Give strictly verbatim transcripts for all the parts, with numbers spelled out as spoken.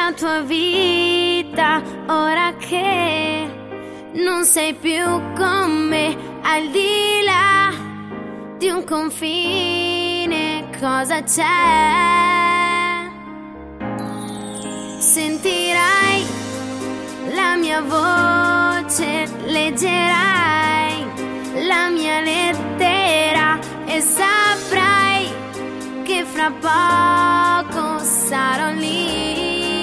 la tua vita ora che non sei più con me, al di là di un confine, cosa c'è? Sentirai la mia voce, leggerai la mia lettera e saprai che fra poco sarò lì.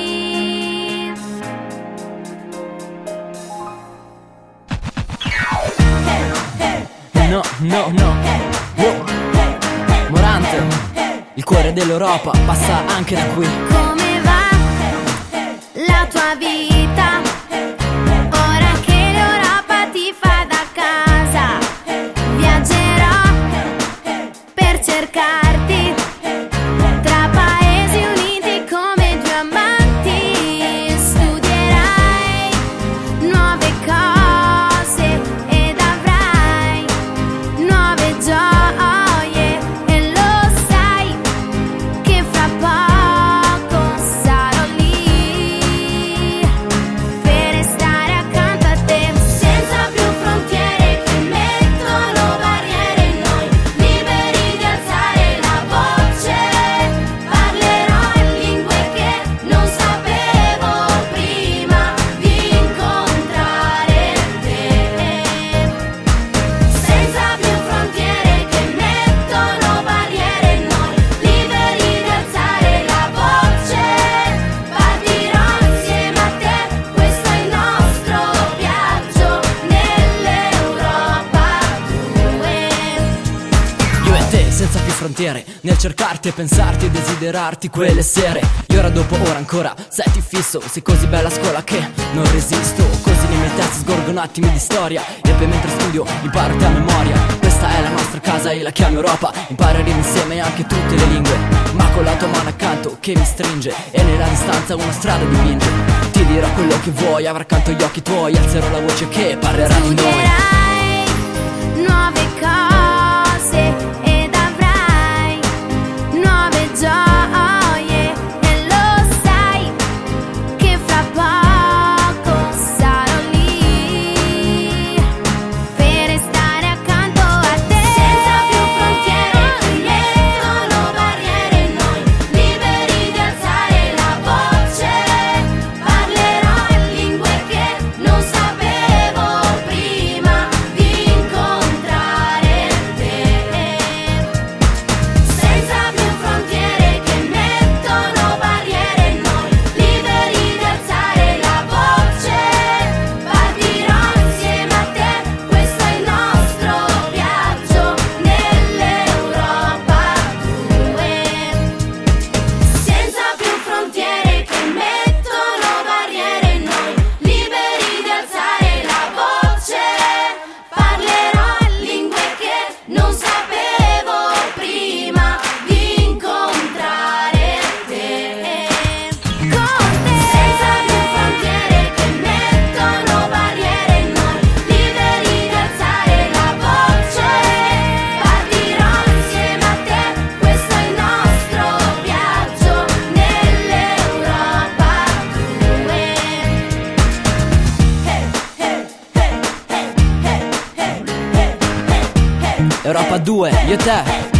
No, no, no. Wow. Morante, il cuore dell'Europa passa anche da qui. Come va la tua vita ora che l'Europa ti fa da casa? Viaggerò per cercarti tra paesi uniti come due amanti. Studierai nuove cose ed avrai nuove gioie e lo sai che fra poco sarò lì per restare accanto a te, senza più frontiere che mettono barriere in noi, liberi di alzare la voce. Parlerò in lingue che non sapevo prima di incontrare te, senza più frontiere che mettono barriere in noi, liberi di alzare la voce. Partirò insieme a te, questo è il nostro viaggio nell'Europa due. Io e te senza più frontiere, nel cercarti e pensarti e desiderarti quelle sere. E ora dopo ora ancora, sai ti fisso, sei così bella a scuola che non resisto. Così nei miei testi sgorgono attimi di storia e poi mentre studio imparo te a memoria. Questa è la nostra casa e la chiamo Europa, impareremo insieme anche tutte le lingue, ma con la tua mano accanto che mi stringe e nella distanza una strada dipinge. Ti dirò quello che vuoi, avrò accanto gli occhi tuoi, alzerò la voce che parlerà di noi. Studierai nuove cose ed avrai nuove gioie e lo sai che fra poco sarò lì per restare accanto a te, senza più frontiere che mettono barriere in noi, liberi di alzare la voce. Parlerò in lingue che non sapevo prima di incontrare te, senza più frontiere che mettono barriere in noi, liberi di alzare la voce. Partirò insieme a te, questo è il nostro viaggio nell'Europa due, senza più frontiere che mettono barriere in noi, liberi di alzare la voce. Parlerò in lingue che non sapevo prima di incontrare te, con te, senza più frontiere che mettono barriere in noi, liberi di alzare la voce. Partirò insieme a te, questo è il nostro viaggio nell'Europa due. Europa due, io e te.